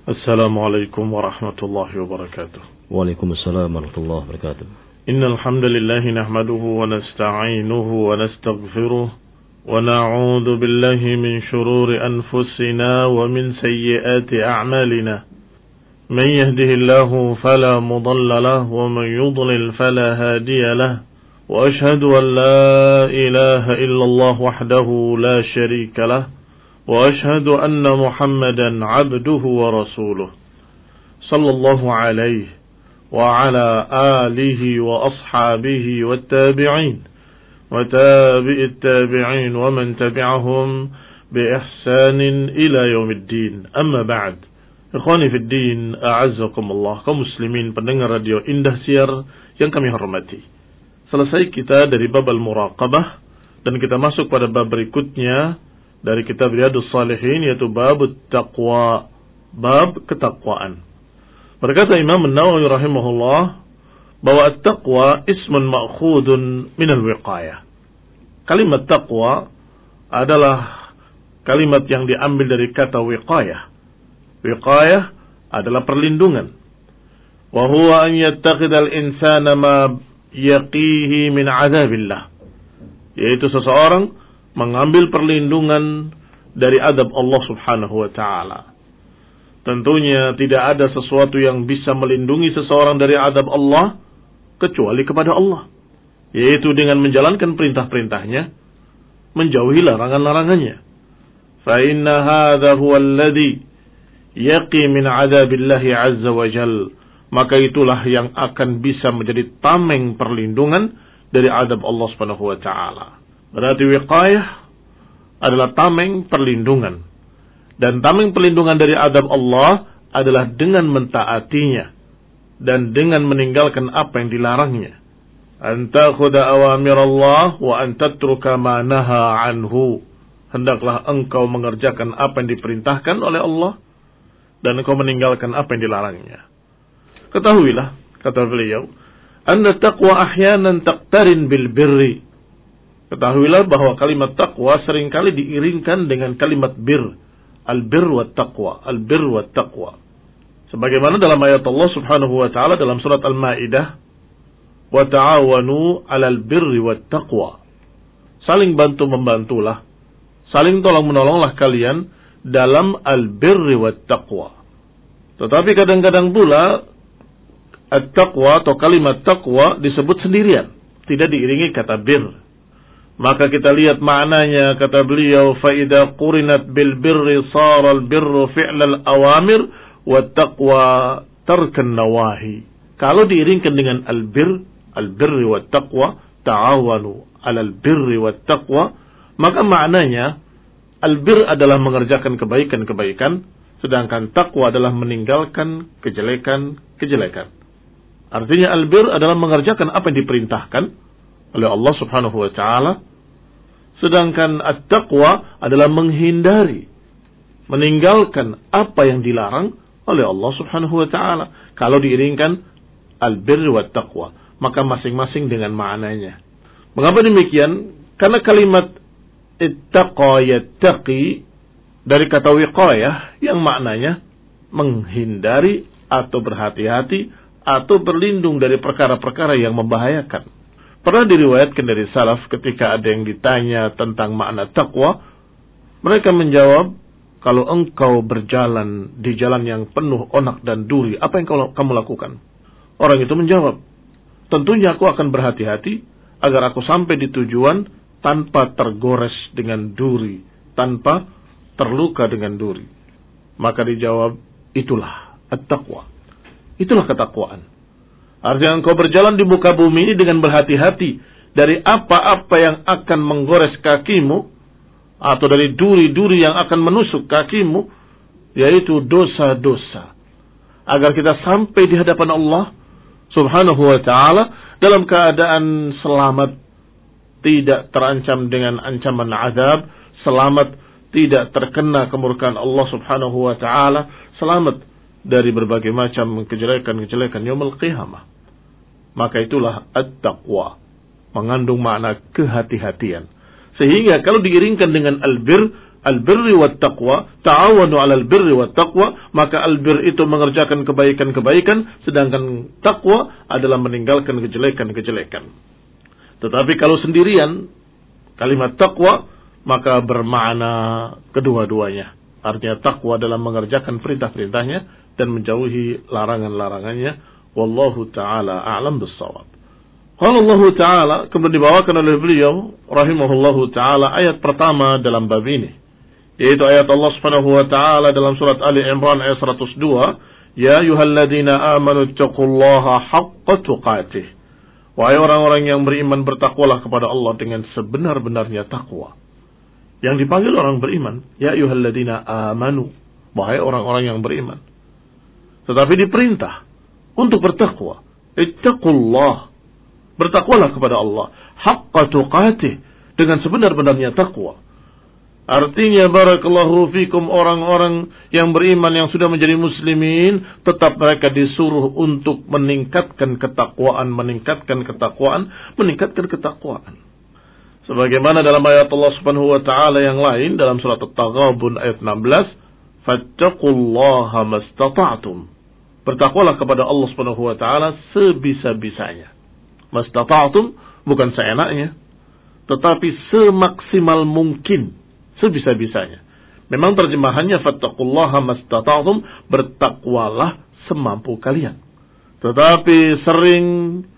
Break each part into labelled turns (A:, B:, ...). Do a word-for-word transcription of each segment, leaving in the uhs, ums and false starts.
A: السلام عليكم ورحمة الله وبركاته.
B: وعليكم السلام ورحمة الله وبركاته.
A: إن الحمد لله نحمده ونستعينه ونستغفره ونعوذ بالله من شرور أنفسنا ومن سيئات أعمالنا. من يهده الله فلا مضل له ومن يضلل فلا هادي له. وأشهد أن لا إله إلا الله وحده لا شريك له. وأشهد أن محمدا عبده ورسوله صلى الله عليه وعلى آله وأصحابه والتابعين وتابع التابعين ومن تبعهم بإحسان إلى يوم الدين. أما بعد, ikhwani fi din, a'azzakum Allah, kaum muslimin pendengar radio Indah Siar yang kami hormati. Selesai kita dari bab al-muraqabah dan kita masuk pada bab berikutnya dari kitab Riyadhus Shalihin, yaitu bab taqwa, bab ketakwaan. Berkata Imam An-Nawawi rahimahullah bahwa at-taqwa ismun ma'khudun min al-wiqayah. Kalimat taqwa adalah kalimat yang diambil dari kata wiqayah. Wiqayah adalah perlindungan. Wa huwa an yattaqida al-insana ma yaqihi min 'adzabillah. Yaitu seseorang mengambil perlindungan dari adab Allah subhanahu wa ta'ala. Tentunya tidak ada sesuatu yang bisa melindungi seseorang dari adab Allah kecuali kepada Allah, yaitu dengan menjalankan perintah-perintahnya, menjauhi larangan-larangannya. Fa inna hadha huwa alladhi yaqi min adabillahi azza wa jal. Maka itulah yang akan bisa menjadi tameng perlindungan dari adab Allah subhanahu wa ta'ala. Berarti wiqayah adalah tameng perlindungan. Dan tameng perlindungan dari adab Allah adalah dengan mentaatinya dan dengan meninggalkan apa yang dilarangnya. An takhudha awamir Allah wa an tatruka ma naha anhu. Hendaklah engkau mengerjakan apa yang diperintahkan oleh Allah dan engkau meninggalkan apa yang dilarangnya. Ketahuilah, kata beliau, anna taqwa ahyanan taqtarin bil birri. Ketahuilah bahwa kalimat taqwa seringkali diiringkan dengan kalimat bir. Al-bir wa taqwa. Al-bir wa taqwa. Sebagaimana dalam ayat Allah subhanahu wa ta'ala dalam surat Al-Ma'idah. Wa ta'awanu alal birri wa taqwa. Saling bantu-membantulah. Saling tolong-menolonglah kalian dalam al-birri wa taqwa. Tetapi kadang-kadang pula at-taqwa atau kalimat taqwa disebut sendirian. Tidak diiringi kata bir. Maka kita lihat maknanya, kata beliau, فَإِذَا قُرِنَتْ بِالْبِرِّ صَارَ الْبِرُّ فِعْلَ الْأَوَامِرِ وَالتَّقْوَى تَرْكَ النَّوَاهِي. Kalau diiringkan dengan al-bir, al-birri wa taqwa, ta'awanu alal birri wa taqwa, maka maknanya al-bir adalah mengerjakan kebaikan-kebaikan, sedangkan taqwa adalah meninggalkan kejelekan-kejelekan. Artinya al-bir adalah mengerjakan apa yang diperintahkan oleh Allah subhanahu wa ta'ala, sedangkan at-taqwa adalah menghindari, meninggalkan apa yang dilarang oleh Allah subhanahu wa ta'ala. Kalau diiringkan al-birri wa taqwa, maka masing-masing dengan maknanya. Mengapa demikian? Karena kalimat ittaqa yattaqi dari kata wiqayah yang maknanya menghindari atau berhati-hati atau berlindung dari perkara-perkara yang membahayakan. Pernah diriwayatkan dari salaf ketika ada yang ditanya tentang makna taqwa, mereka menjawab, kalau engkau berjalan di jalan yang penuh onak dan duri, apa yang kamu lakukan? Orang itu menjawab, tentunya aku akan berhati-hati agar aku sampai di tujuan tanpa tergores dengan duri, tanpa terluka dengan duri. Maka dijawab, itulah at-taqwa. Itulah ketakwaan. Artinya engkau berjalan di muka bumi ini dengan berhati-hati dari apa-apa yang akan menggores kakimu atau dari duri-duri yang akan menusuk kakimu, yaitu dosa-dosa. Agar kita sampai di hadapan Allah subhanahu wa ta'ala dalam keadaan selamat, tidak terancam dengan ancaman azab, selamat, tidak terkena kemurkaan Allah subhanahu wa ta'ala, selamat dari berbagai macam kejelekan-kejelekan yaumul qiyamah. Maka itulah at-taqwa, mengandung makna kehati-hatian. Sehingga kalau diiringkan dengan al-bir, al-birri wat taqwa, ta'awanu 'alal birri wat taqwa, maka al-bir itu mengerjakan kebaikan-kebaikan, sedangkan takwa adalah meninggalkan kejelekan-kejelekan. Tetapi kalau sendirian kalimat takwa maka bermakna kedua-duanya. Artinya takwa dalam mengerjakan perintah-perintahnya dan menjauhi larangan-larangannya. Wallahu ta'ala a'lam bis-shawab. Qala Allah Ta'ala, kemudian dibawakan oleh beliau rahimahullahu ta'ala ayat pertama dalam bab ini, yaitu ayat Allah Subhanahu wa ta'ala dalam surat Ali Imran ayat seratus dua, ya ayyuhalladzina amanu taqullaha haqqa tuqatih. Wahai orang-orang yang beriman, bertakwalah kepada Allah dengan sebenar-benarnya takwa. Yang dipanggil orang beriman, ya ayyuhalladzina amanu, wahai orang-orang yang beriman. Tetapi diperintah untuk bertakwa. Ittaqullah, bertakwalah kepada Allah haqqa tuqatih, dengan sebenar-benarnya takwa. Artinya barakallahu fikum, orang-orang yang beriman yang sudah menjadi muslimin tetap mereka disuruh untuk meningkatkan ketakwaan, meningkatkan ketakwaan, meningkatkan ketakwaan. Sebagaimana dalam ayat Allah Subhanahu wa taala yang lain dalam surat At-Taghabun ayat enam belas, fattaqullaha mastata'tum. Bertakwalah kepada Allah Subhanahu wa taala sebisa-bisanya. Mastata'tum bukan seenaknya, tetapi semaksimal mungkin, sebisa-bisanya. Memang terjemahannya fattaqullaha mastata'tum, bertakwalah semampu kalian. Tetapi sering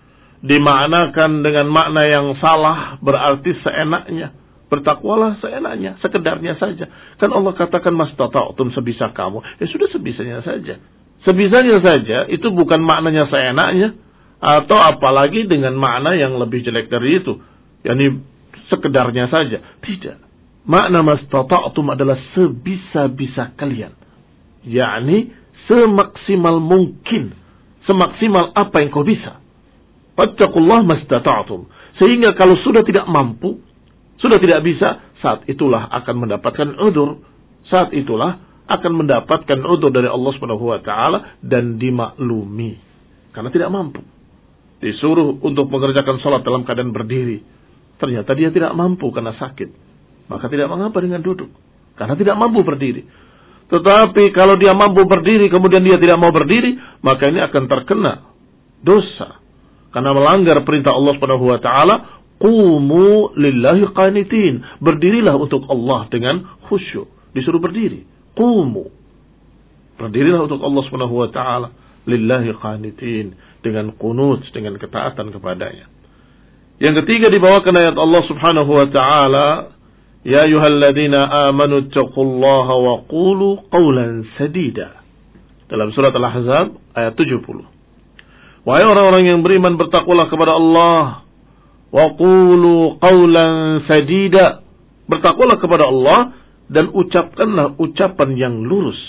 A: dimaknakan dengan makna yang salah, berarti seenaknya. Bertakwalah seenaknya, sekedarnya saja. Kan Allah katakan mastata'tum, sebisa kamu. Ya sudah, sebisanya saja. Sebisanya saja itu bukan maknanya seenaknya, atau apalagi dengan makna yang lebih jelek dari itu, yakni sekedarnya saja. Tidak. Makna mastata'tum adalah sebisa-bisa kalian, yakni semaksimal mungkin, semaksimal apa yang kau bisa. Fattaqullaha mastata'tum, sehingga kalau sudah tidak mampu, sudah tidak bisa, saat itulah akan mendapatkan udzur, saat itulah akan mendapatkan udzur dari Allah Subhanahu wa taala dan dimaklumi karena tidak mampu. Disuruh untuk mengerjakan salat dalam keadaan berdiri, ternyata dia tidak mampu karena sakit, maka tidak mengapa dengan duduk karena tidak mampu berdiri. Tetapi kalau dia mampu berdiri kemudian dia tidak mau berdiri, maka ini akan terkena dosa karena melanggar perintah Allah Subhanahu wa taala, qumu lillahi qanitin, berdirilah untuk Allah dengan khusyuk. Disuruh berdiri, qumu, berdirilah untuk Allah Subhanahu wa taala lillahi qanitin, dengan qunut, dengan ketaatan kepadanya. Yang ketiga dibawakan ayat Allah Subhanahu wa taala, ya ayyuhalladzina amanu taqullaha wa qulu qawlan sadida, dalam surat Al-Ahzab ayat tujuh puluh. Wahai orang-orang yang beriman, bertakwalah kepada Allah, wa qulu qawlan sadida, bertakwalah kepada Allah dan ucapkanlah ucapan yang lurus,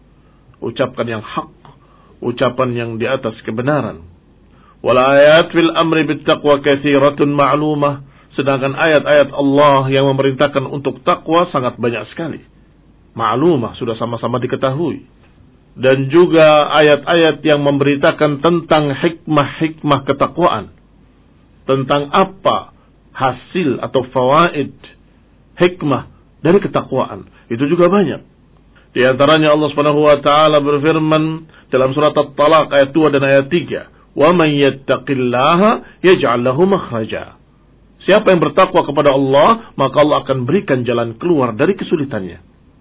A: ucapkan yang hak, ucapan yang di atas kebenaran. Wal ayat fil amri bit taqwa katsiratun ma'lumah, sedangkan ayat-ayat Allah yang memerintahkan untuk takwa sangat banyak sekali. Ma'lumah, sudah sama-sama diketahui. Dan juga ayat-ayat yang memberitakan tentang hikmah-hikmah ketakwaan, tentang apa hasil atau fawaid hikmah dari ketakwaan, itu juga banyak. Di antaranya Allah Subhanahu wa taala berfirman dalam surat At-Talaq ayat dua dan ayat tiga, "Wa man yattaqillaha yaj'al lahu makhraja." Siapa yang bertakwa kepada Allah, maka Allah akan berikan jalan keluar dari kesulitannya.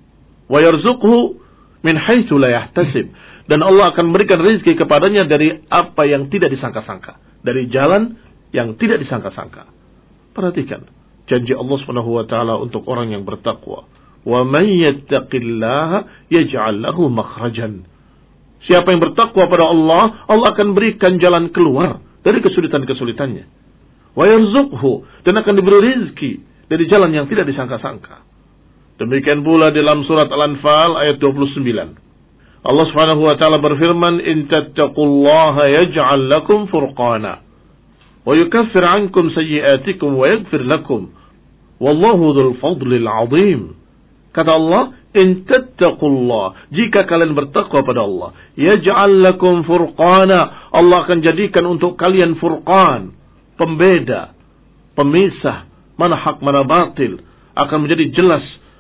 A: Wa yarzuqhu min haitsu la yahtasib, dan Allah akan berikan rezeki kepadanya dari apa yang tidak disangka-sangka, dari jalan yang tidak disangka-sangka. Perhatikan janji Allah Subhanahu wa taala untuk orang yang bertakwa. Wa man yattaqillaha yaj'al lahu makhrajan. Siapa yang bertakwa pada Allah, Allah akan berikan jalan keluar dari kesulitan-kesulitannya. Wa yarzuqhu, dan akan diberi rezeki dari jalan yang tidak disangka-sangka. Demikian pula dalam surat Al-Anfal ayat dua puluh sembilan. Allah Subhanahu wa taala berfirman, "In tattaqullaha yaj'al lakum furqana wa yukaffir 'ankum sayyi'atikum wa yaghfir lakum. Wallahu dzul fadlil 'adzim." Kata Allah, "In tattaqullah," jika kalian bertakwa pada Allah, yaj'al lakum furqana, Allah akan jadikan untuk kalian furqan, pembeda, pemisah mana hak mana batil, akan menjadi jelas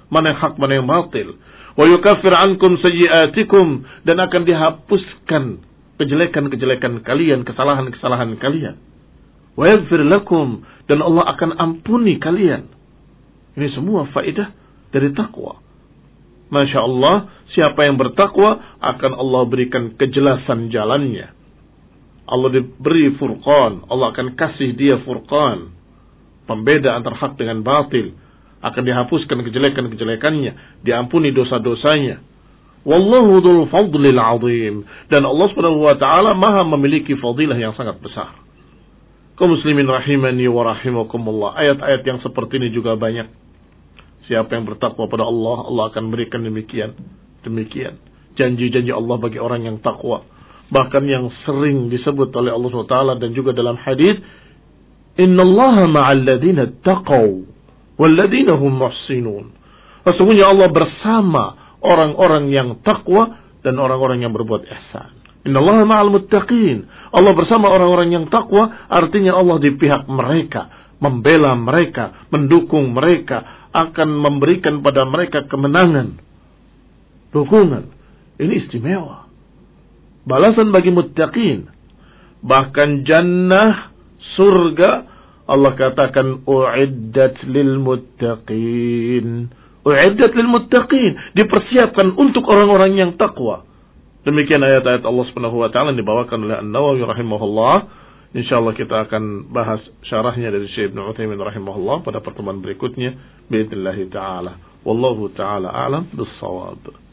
A: mana yang hak, mana yang batil. Wa yukaffir ankum sayyi'atikum, dan akan dihapuskan kejelekan-kejelekan kalian, kesalahan-kesalahan kalian. Wa yaghfir lakum, dan Allah akan ampuni kalian. Ini semua faedah dari takwa. Masya Allah, siapa yang bertakwa akan Allah berikan kejelasan jalannya. Allah diberi furqan, Allah akan kasih dia furqan, pembeda antara hak dengan batil. Akan dihapuskan kejelekan-kejelekannya, diampuni dosa-dosanya. Wallahu dzul fadlil azim, dan Allah Subhanahu wa taala Maha memiliki fadilah yang sangat besar. Kaum muslimin rahimani wa rahimakumullah, ayat-ayat yang seperti ini juga banyak. Siapa yang bertakwa pada Allah, Allah akan berikan demikian, demikian. Janji-janji Allah bagi orang yang takwa. Bahkan yang sering disebut oleh Allah subhanahu wa taala dan juga dalam hadis, Innallaha ma'al ladzina taqaw wal ladzina hum muhsinun. Sesungguhnya Allah bersama orang-orang yang takwa dan orang-orang yang berbuat ihsan. Innallaha ma'al muttaqin. Allah bersama orang-orang yang takwa, artinya Allah di pihak mereka, membela mereka, mendukung mereka, akan memberikan pada mereka kemenangan, dukungan. Ini istimewa. Balasan bagi muttaqin. Bahkan jannah, surga, Allah katakan u'iddat lil muttaqin. U'iddat lil muttaqin, dipersiapkan untuk orang-orang yang takwa. Demikian ayat-ayat Allah Subhanahu wa taala dibawakan oleh An-Nawawi rahimahullah. Insyaallah kita akan bahas syarahnya dari Syekh Ibnu Utsaimin rahimahullah pada pertemuan berikutnya باذن الله taala. Wallahu taala a'lam bis-shawab.